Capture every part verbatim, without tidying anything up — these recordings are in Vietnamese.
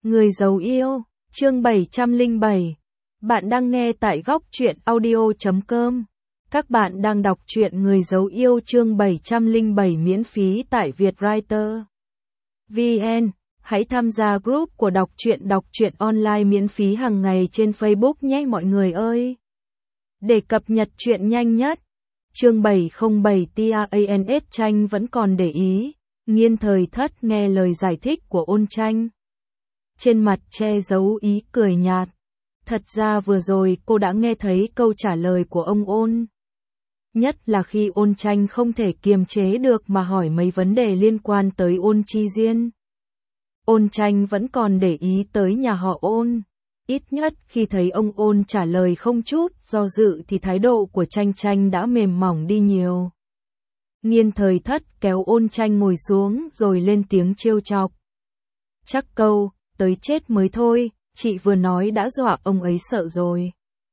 Người giấu yêu, chương bảy trăm lẻ bảy. Bạn đang nghe tại góc truyện audio chấm com. Các bạn đang đọc truyện Người giấu yêu chương bảy trăm lẻ bảy miễn phí tại Vietwriter. vê en. Hãy tham gia group của đọc truyện đọc truyện online miễn phí hàng ngày trên Facebook nhé mọi người ơi. Để cập nhật truyện nhanh nhất. Chương bảy không bảy TRANS Tranh vẫn còn để ý. Nghiên Thời Thất nghe lời giải thích của Ôn Tranh. Trên mặt che giấu ý cười nhạt. Thật ra vừa rồi cô đã nghe thấy câu trả lời của ông Ôn. Nhất là khi Ôn Tranh không thể kiềm chế được mà hỏi mấy vấn đề liên quan tới Ôn Chi Diên. Ôn Tranh vẫn còn để ý tới nhà họ Ôn. Ít nhất khi thấy ông Ôn trả lời không chút do dự thì thái độ của Tranh Tranh đã mềm mỏng đi nhiều. Nghiên Thời Thất kéo Ôn Tranh ngồi xuống rồi lên tiếng trêu chọc. Chắc câu, tới chết mới thôi, chị vừa nói đã dọa ông ấy sợ rồi.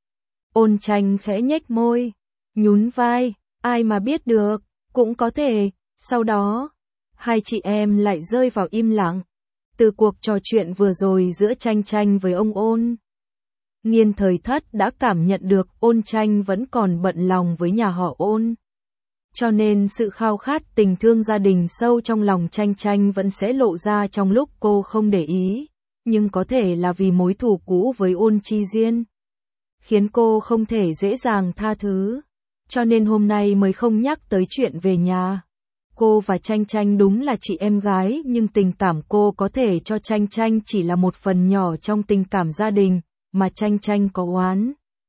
Ôn Tranh khẽ nhếch môi, nhún vai, ai mà biết được, cũng có thể. Sau đó, hai chị em lại rơi vào im lặng. Từ cuộc trò chuyện vừa rồi giữa Tranh Tranh với ông Ôn, Nghiên Thời Thất đã cảm nhận được Ôn Tranh vẫn còn bận lòng với nhà họ Ôn. Cho nên sự khao khát tình thương gia đình sâu trong lòng Tranh Tranh vẫn sẽ lộ ra trong lúc cô không để ý, nhưng có thể là vì mối thù cũ với Ôn Chi Diên, khiến cô không thể dễ dàng tha thứ, cho nên hôm nay mới không nhắc tới chuyện về nhà. Cô và Tranh Tranh đúng là chị em gái nhưng tình cảm cô có thể cho Tranh Tranh chỉ là một phần nhỏ trong tình cảm gia đình, mà Tranh Tranh có oán,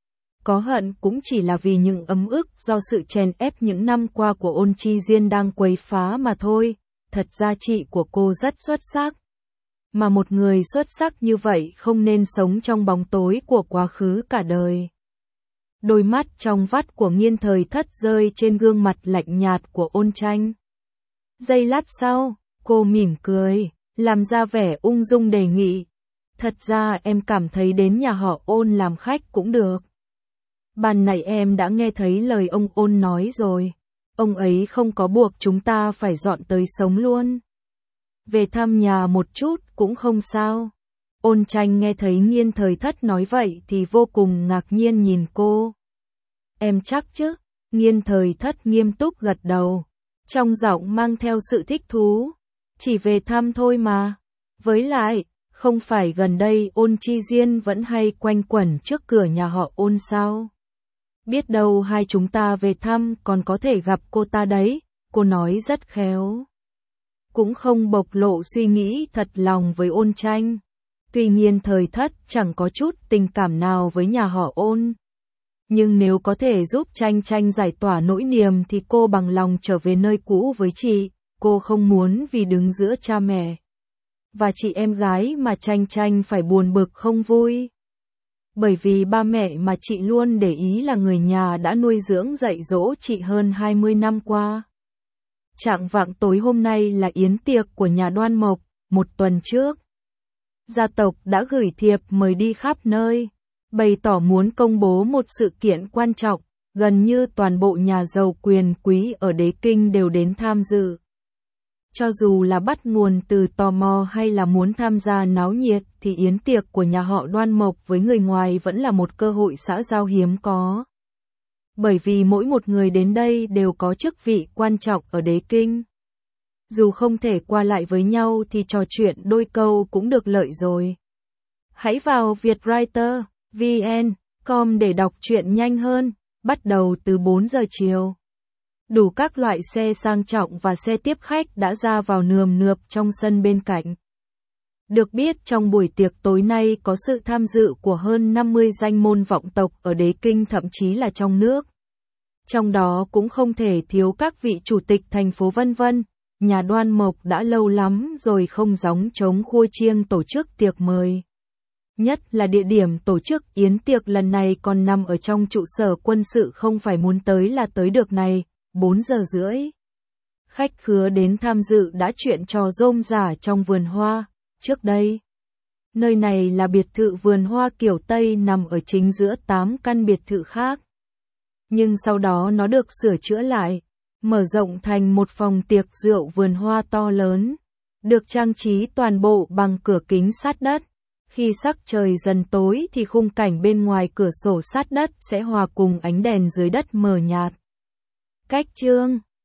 có hận cũng chỉ là vì những ấm ức do sự chèn ép những năm qua của Ôn Chi Diên đang quấy phá mà thôi. Thật ra chị của cô rất xuất sắc. Mà một người xuất sắc như vậy không nên sống trong bóng tối của quá khứ cả đời. Đôi mắt trong vắt của Nghiên Thời Thất rơi trên gương mặt lạnh nhạt của Ôn Tranh. Giây lát sau, cô mỉm cười, làm ra vẻ ung dung đề nghị. Thật ra em cảm thấy đến nhà họ Ôn làm khách cũng được. Ban nãy em đã nghe thấy lời ông Ôn nói rồi. Ông ấy không có buộc chúng ta phải dọn tới sống luôn. Về thăm nhà một chút cũng không sao. Ôn Tranh nghe thấy Nghiên Thời Thất nói vậy thì vô cùng ngạc nhiên nhìn cô. Em chắc chứ? Nghiên Thời Thất nghiêm túc gật đầu, trong giọng mang theo sự thích thú. Chỉ về thăm thôi mà. Với lại, không phải gần đây Ôn Chi Diên vẫn hay quanh quẩn trước cửa nhà họ Ôn sao? Biết đâu hai chúng ta về thăm còn có thể gặp cô ta đấy, cô nói rất khéo. Cũng không bộc lộ suy nghĩ thật lòng với Ôn Tranh. Tuy Nghiên Thời Thất chẳng có chút tình cảm nào với nhà họ Ôn. Nhưng nếu có thể giúp Tranh Tranh giải tỏa nỗi niềm thì cô bằng lòng trở về nơi cũ với chị. Cô không muốn vì đứng giữa cha mẹ và chị em gái mà Tranh Tranh phải buồn bực không vui. Bởi vì ba mẹ mà chị luôn để ý là người nhà đã nuôi dưỡng dạy dỗ chị hơn hai mươi năm qua. Trạng vạng tối hôm nay là yến tiệc của nhà Đoan Mộc, một tuần trước. Gia tộc đã gửi thiệp mời đi khắp nơi, bày tỏ muốn công bố một sự kiện quan trọng, gần như toàn bộ nhà giàu quyền quý ở Đế Kinh đều đến tham dự. Cho dù là bắt nguồn từ tò mò hay là muốn tham gia náo nhiệt thì yến tiệc của nhà họ Đoan Mộc với người ngoài vẫn là một cơ hội xã giao hiếm có. Bởi vì mỗi một người đến đây đều có chức vị quan trọng ở Đế Kinh. Dù không thể qua lại với nhau thì trò chuyện đôi câu cũng được lợi rồi. Hãy vào Vietwriter, vê en, com để đọc truyện nhanh hơn, bắt đầu từ bốn giờ chiều. Đủ các loại xe sang trọng và xe tiếp khách đã ra vào nườm nượp trong sân bên cạnh. Được biết trong buổi tiệc tối nay có sự tham dự của hơn năm mươi danh môn vọng tộc ở Đế Kinh thậm chí là trong nước. Trong đó cũng không thể thiếu các vị chủ tịch thành phố vân vân. Nhà Đoan Mộc đã lâu lắm rồi không gióng trống khua chiêng tổ chức tiệc mời. Nhất là địa điểm tổ chức yến tiệc lần này còn nằm ở trong trụ sở quân sự, không phải muốn tới là tới được này. bốn giờ rưỡi. Khách khứa đến tham dự đã chuyện trò rôm rả trong vườn hoa. Trước đây, nơi này là biệt thự vườn hoa kiểu Tây nằm ở chính giữa tám căn biệt thự khác. Nhưng sau đó nó được sửa chữa lại, mở rộng thành một phòng tiệc rượu vườn hoa to lớn, được trang trí toàn bộ bằng cửa kính sát đất, Khi sắc trời dần tối thì khung cảnh bên ngoài cửa sổ sát đất sẽ hòa cùng ánh đèn dưới đất mờ nhạt. Cách chương